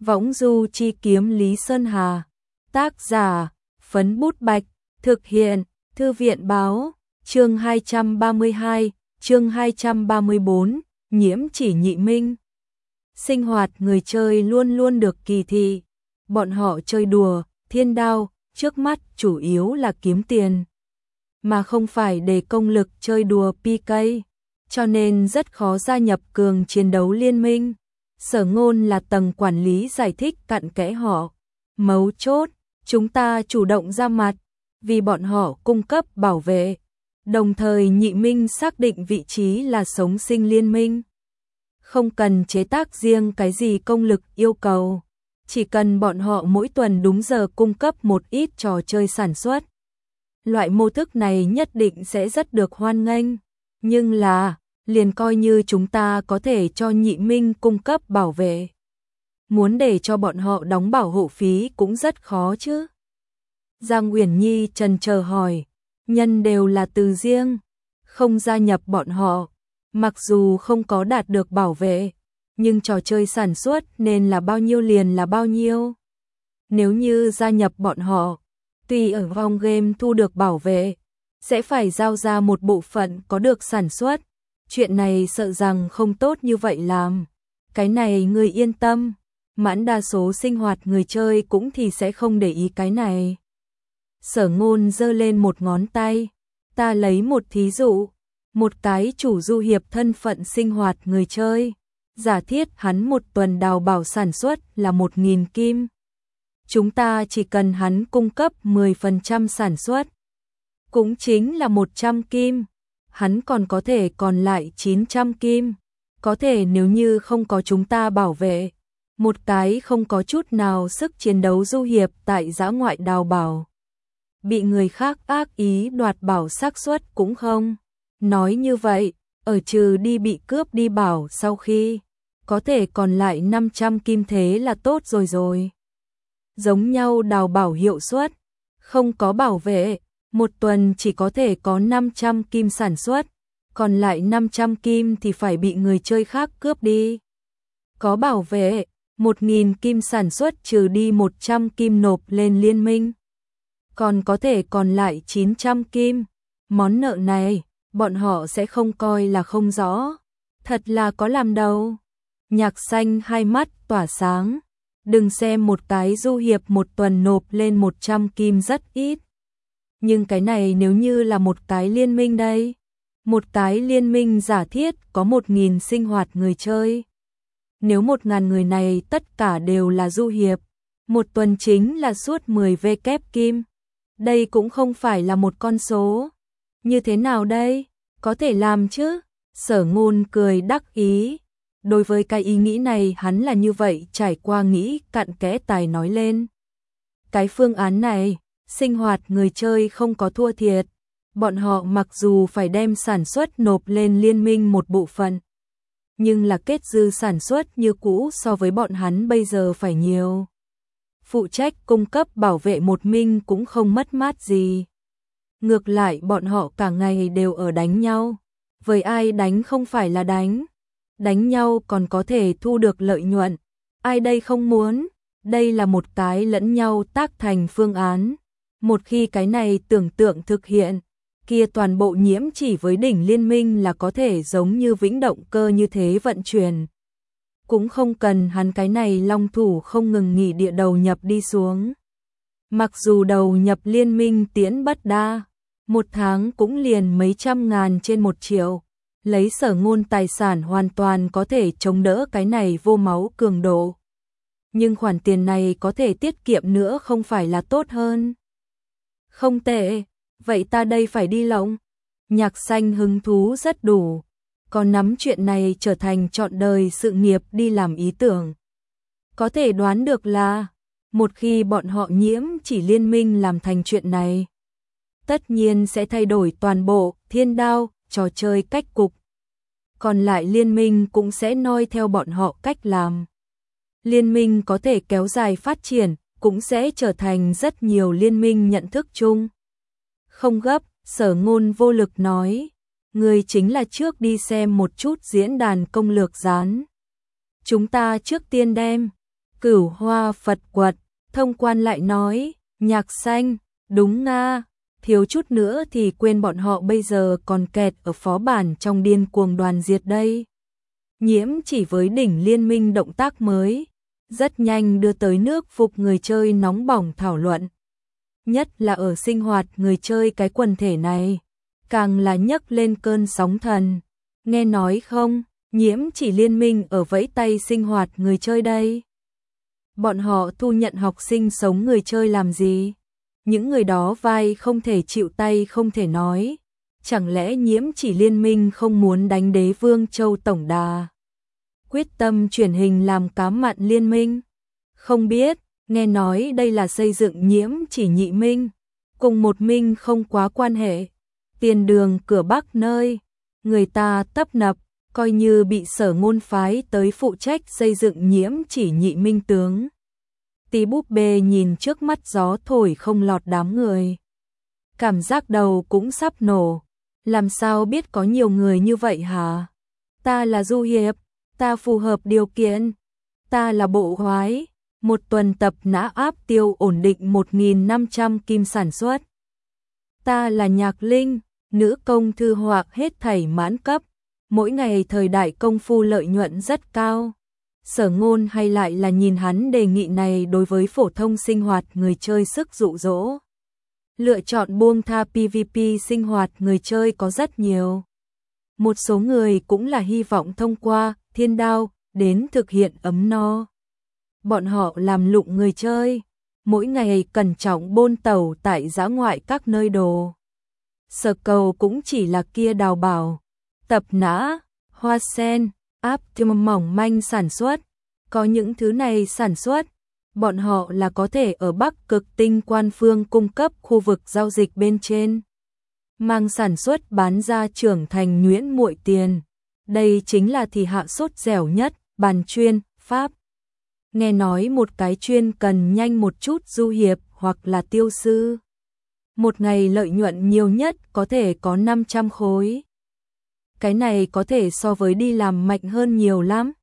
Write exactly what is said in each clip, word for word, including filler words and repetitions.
Võng du chi kiếm Lý Sơn Hà. Tác giả, Phấn Bút Bạch. Thực hiện, Thư viện báo. Chương hai trăm ba mươi hai, chương hai trăm ba mươi bốn, nhiễm chỉ nhị minh. Sinh hoạt người chơi luôn luôn được kỳ thị. Bọn họ chơi đùa, thiên đao, trước mắt chủ yếu là kiếm tiền. Mà không phải để công lực chơi đùa pê ca, cho nên rất khó gia nhập cường chiến đấu liên minh. Sở Ngôn là tầng quản lý giải thích cặn kẽ họ. Mấu chốt, chúng ta chủ động ra mặt, vì bọn họ cung cấp bảo vệ. Đồng thời nhị minh xác định vị trí là sống sinh liên minh. Không cần chế tác riêng cái gì công lực yêu cầu. Chỉ cần bọn họ mỗi tuần đúng giờ cung cấp một ít trò chơi sản xuất. Loại mô thức này nhất định sẽ rất được hoan nghênh. Nhưng là, liền coi như chúng ta có thể cho nhị minh cung cấp bảo vệ. Muốn để cho bọn họ đóng bảo hộ phí cũng rất khó chứ. Giang Uyển Nhi chần chờ hỏi, nhân đều là từ riêng, không gia nhập bọn họ. Mặc dù không có đạt được bảo vệ, nhưng trò chơi sản xuất nên là bao nhiêu liền là bao nhiêu. Nếu như gia nhập bọn họ, tuy ở vòng game thu được bảo vệ, sẽ phải giao ra một bộ phận có được sản xuất. Chuyện này sợ rằng không tốt như vậy làm. Cái này người yên tâm, mãn đa số sinh hoạt người chơi cũng thì sẽ không để ý cái này. Sở Ngôn giơ lên một ngón tay, ta lấy một thí dụ, một cái chủ du hiệp thân phận sinh hoạt người chơi, giả thiết hắn một tuần đào bảo sản xuất là một nghìn kim. Chúng ta chỉ cần hắn cung cấp mười phần trăm sản xuất, cũng chính là một trăm kim, hắn còn có thể còn lại chín trăm kim. Có thể nếu như không có chúng ta bảo vệ, một cái không có chút nào sức chiến đấu du hiệp tại dã ngoại đào bảo, bị người khác ác ý đoạt bảo xác suất cũng không. Nói như vậy, ở trừ đi bị cướp đi bảo sau khi, có thể còn lại năm trăm kim thế là tốt rồi rồi. Giống nhau đào bảo hiệu suất, không có bảo vệ, một tuần chỉ có thể có năm trăm kim sản xuất, còn lại năm trăm kim thì phải bị người chơi khác cướp đi. Có bảo vệ, một nghìn kim sản xuất trừ đi một trăm kim nộp lên liên minh, còn có thể còn lại chín trăm kim. Món nợ này, bọn họ sẽ không coi là không rõ. Thật là có làm đâu. Nhạc Xanh hai mắt tỏa sáng. Đừng xem một cái du hiệp một tuần nộp lên một trăm kim rất ít. Nhưng cái này nếu như là một cái liên minh đây. Một cái liên minh giả thiết có một nghìn sinh hoạt người chơi. Nếu một ngàn người này tất cả đều là du hiệp, một tuần chính là suốt mười vê kép kim. Đây cũng không phải là một con số. Như thế nào đây? Có thể làm chứ? Sở Ngôn cười đắc ý. Đối với cái ý nghĩ này hắn là như vậy trải qua nghĩ cặn kẽ tài nói lên. Cái phương án này, sinh hoạt người chơi không có thua thiệt. Bọn họ mặc dù phải đem sản xuất nộp lên liên minh một bộ phận, nhưng là kết dư sản xuất như cũ so với bọn hắn bây giờ phải nhiều. Phụ trách cung cấp bảo vệ một minh cũng không mất mát gì. Ngược lại bọn họ cả ngày đều ở đánh nhau. Với ai đánh không phải là đánh. Đánh nhau còn có thể thu được lợi nhuận. Ai đây không muốn? Đây là một cái lẫn nhau tác thành phương án. Một khi cái này tưởng tượng thực hiện, kia toàn bộ nhiễm chỉ với đỉnh liên minh là có thể giống như vĩnh động cơ như thế vận chuyển. Cũng không cần hắn cái này long thủ không ngừng nghỉ địa đầu nhập đi xuống. Mặc dù đầu nhập liên minh tiễn bất đa, một tháng cũng liền mấy trăm ngàn trên một triệu. Lấy Sở Ngôn tài sản hoàn toàn có thể chống đỡ cái này vô máu cường độ. Nhưng khoản tiền này có thể tiết kiệm nữa không phải là tốt hơn. Không tệ, vậy ta đây phải đi lộng. Nhạc Xanh hứng thú rất đủ. Còn nắm chuyện này trở thành trọn đời sự nghiệp đi làm ý tưởng. Có thể đoán được là, một khi bọn họ nhiễm chỉ liên minh làm thành chuyện này, tất nhiên sẽ thay đổi toàn bộ thiên đao, trò chơi cách cục. Còn lại liên minh cũng sẽ noi theo bọn họ cách làm. Liên minh có thể kéo dài phát triển, cũng sẽ trở thành rất nhiều liên minh nhận thức chung. Không gấp, Sở Ngôn vô lực nói. Người chính là trước đi xem một chút diễn đàn công lược gián. Chúng ta trước tiên đem Cửu Hoa Phật Quật, thông quan lại nói, Nhạc Xanh, đúng nga, thiếu chút nữa thì quên bọn họ bây giờ còn kẹt ở phó bản trong điên cuồng đoàn diệt đây. Nhiễm chỉ với đỉnh liên minh động tác mới, rất nhanh đưa tới nước phục người chơi nóng bỏng thảo luận. Nhất là ở sinh hoạt người chơi cái quần thể này, càng là nhấc lên cơn sóng thần. Nghe nói không, Nhiễm chỉ liên minh ở vẫy tay sinh hoạt người chơi đây. Bọn họ thu nhận học sinh sống người chơi làm gì? Những người đó vai không thể chịu tay không thể nói. Chẳng lẽ Nhiễm chỉ liên minh không muốn đánh đế vương châu tổng đà? Quyết tâm chuyển hình làm cám mặn liên minh? Không biết, nghe nói đây là xây dựng Nhiễm chỉ nhị minh. Cùng một minh không quá quan hệ. Tiền đường cửa Bắc nơi, người ta tấp nập, coi như bị Sở Ngôn phái tới phụ trách xây dựng Nhiễm chỉ nhị minh tướng. Tí búp bê nhìn trước mắt gió thổi không lọt đám người. Cảm giác đầu cũng sắp nổ. Làm sao biết có nhiều người như vậy hả? Ta là Du Hiệp, ta phù hợp điều kiện. Ta là Bộ Hoái, một tuần tập nã áp tiêu ổn định một nghìn năm trăm kim sản xuất. Ta là Nhạc Linh, nữ công thư họa hết thảy mãn cấp. Mỗi ngày thời đại công phu lợi nhuận rất cao. Sở Ngôn hay lại là nhìn hắn đề nghị này đối với phổ thông sinh hoạt người chơi sức dụ dỗ. Lựa chọn buông tha pê vê pê sinh hoạt người chơi có rất nhiều. Một số người cũng là hy vọng thông qua thiên đao đến thực hiện ấm no. Bọn họ làm lụng người chơi, mỗi ngày cẩn trọng bôn tàu tại dã ngoại các nơi đồ. Sở Cầu cũng chỉ là kia đào bảo, tập nã, hoa sen, áp tiêm mỏng manh sản xuất. Có những thứ này sản xuất, bọn họ là có thể ở Bắc Cực Tinh quan phương cung cấp khu vực giao dịch bên trên. Mang sản xuất bán ra trưởng thành nhuyễn muội tiền. Đây chính là thì hạ sốt dẻo nhất, bàn chuyên, pháp. Nghe nói một cái chuyên cần nhanh một chút Du Hiệp hoặc là tiêu sư. Một ngày lợi nhuận nhiều nhất có thể có năm trăm khối. Cái này có thể so với đi làm mạnh hơn nhiều lắm.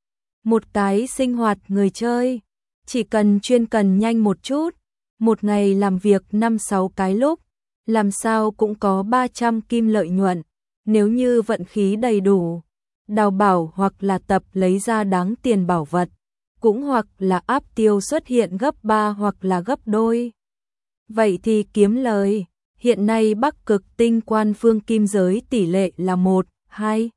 Một cái sinh hoạt người chơi, chỉ cần chuyên cần nhanh một chút, một ngày làm việc năm sáu cái lúc, làm sao cũng có ba trăm kim lợi nhuận, nếu như vận khí đầy đủ. Đào bảo hoặc là tập lấy ra đáng tiền bảo vật, cũng hoặc là áp tiêu xuất hiện gấp ba hoặc là gấp đôi. Vậy thì kiếm lời, hiện nay Bắc Cực Tinh quan phương kim giới tỷ lệ là một, hai,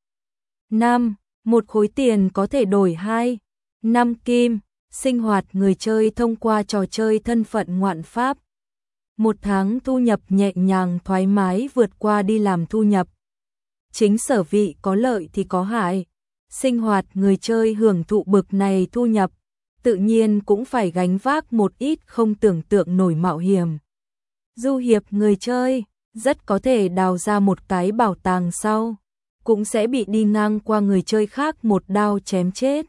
năm, một khối tiền có thể đổi hai, năm kim, sinh hoạt người chơi thông qua trò chơi thân phận ngoạn pháp. Một tháng thu nhập nhẹ nhàng thoải mái vượt qua đi làm thu nhập. Chính sở vị có lợi thì có hại, sinh hoạt người chơi hưởng thụ bực này thu nhập, tự nhiên cũng phải gánh vác một ít không tưởng tượng nổi mạo hiểm. Du Hiệp người chơi, rất có thể đào ra một cái bảo tàng sau, cũng sẽ bị đi ngang qua người chơi khác một đao chém chết.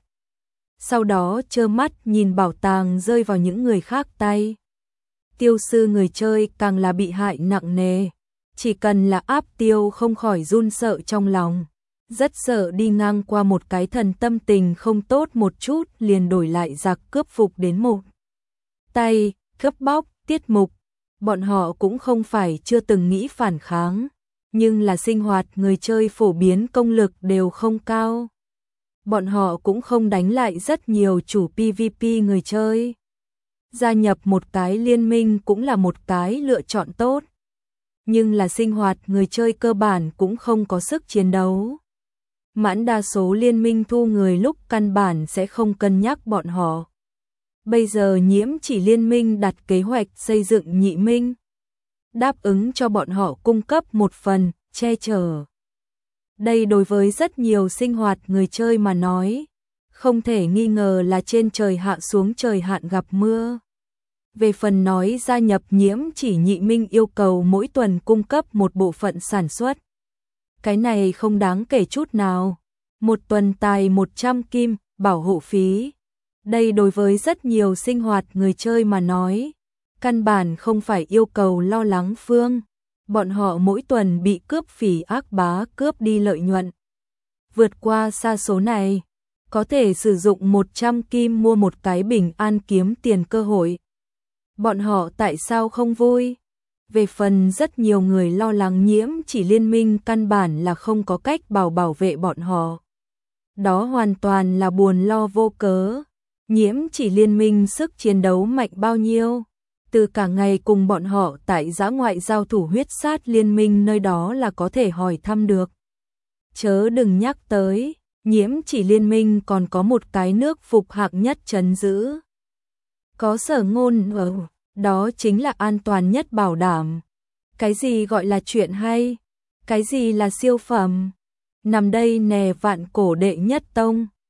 Sau đó trơ mắt nhìn bảo tàng rơi vào những người khác tay. Tiêu sư người chơi càng là bị hại nặng nề, chỉ cần là áp tiêu không khỏi run sợ trong lòng, rất sợ đi ngang qua một cái thần tâm tình không tốt một chút liền đổi lại giặc cướp phục đến một tay, cướp bóc, tiết mục. Bọn họ cũng không phải chưa từng nghĩ phản kháng, nhưng là sinh hoạt người chơi phổ biến công lực đều không cao. Bọn họ cũng không đánh lại rất nhiều chủ pê vê pê người chơi. Gia nhập một cái liên minh cũng là một cái lựa chọn tốt. Nhưng là sinh hoạt người chơi cơ bản cũng không có sức chiến đấu. Mãn đa số liên minh thu người lúc căn bản sẽ không cân nhắc bọn họ. Bây giờ Nhiễm chỉ liên minh đặt kế hoạch xây dựng nhị minh, đáp ứng cho bọn họ cung cấp một phần, che chở. Đây đối với rất nhiều sinh hoạt người chơi mà nói, không thể nghi ngờ là trên trời hạ xuống trời hạn gặp mưa. Về phần nói gia nhập Nhiễm chỉ nhị minh yêu cầu mỗi tuần cung cấp một bộ phận sản xuất. Cái này không đáng kể chút nào. Một tuần tài một trăm kim, bảo hộ phí. Đây đối với rất nhiều sinh hoạt người chơi mà nói, căn bản không phải yêu cầu lo lắng phương. Bọn họ mỗi tuần bị cướp phỉ ác bá cướp đi lợi nhuận. Vượt qua xa số này, có thể sử dụng một trăm kim mua một cái bình an kiếm tiền cơ hội. Bọn họ tại sao không vui? Về phần rất nhiều người lo lắng Nhiễm Chỉ Liên minh căn bản là không có cách bảo bảo vệ bọn họ. Đó hoàn toàn là buồn lo vô cớ. Nhiễm Chỉ Liên minh sức chiến đấu mạnh bao nhiêu? Từ cả ngày cùng bọn họ tại dã ngoại giao thủ huyết sát liên minh nơi đó là có thể hỏi thăm được. Chớ đừng nhắc tới, Nhiễm Chỉ Liên minh còn có một cái nước phục hạng nhất trấn giữ. Có Sở Ngôn ở, đó chính là an toàn nhất bảo đảm. Cái gì gọi là chuyện hay? Cái gì là siêu phẩm? Nằm đây nè vạn cổ đệ nhất tông.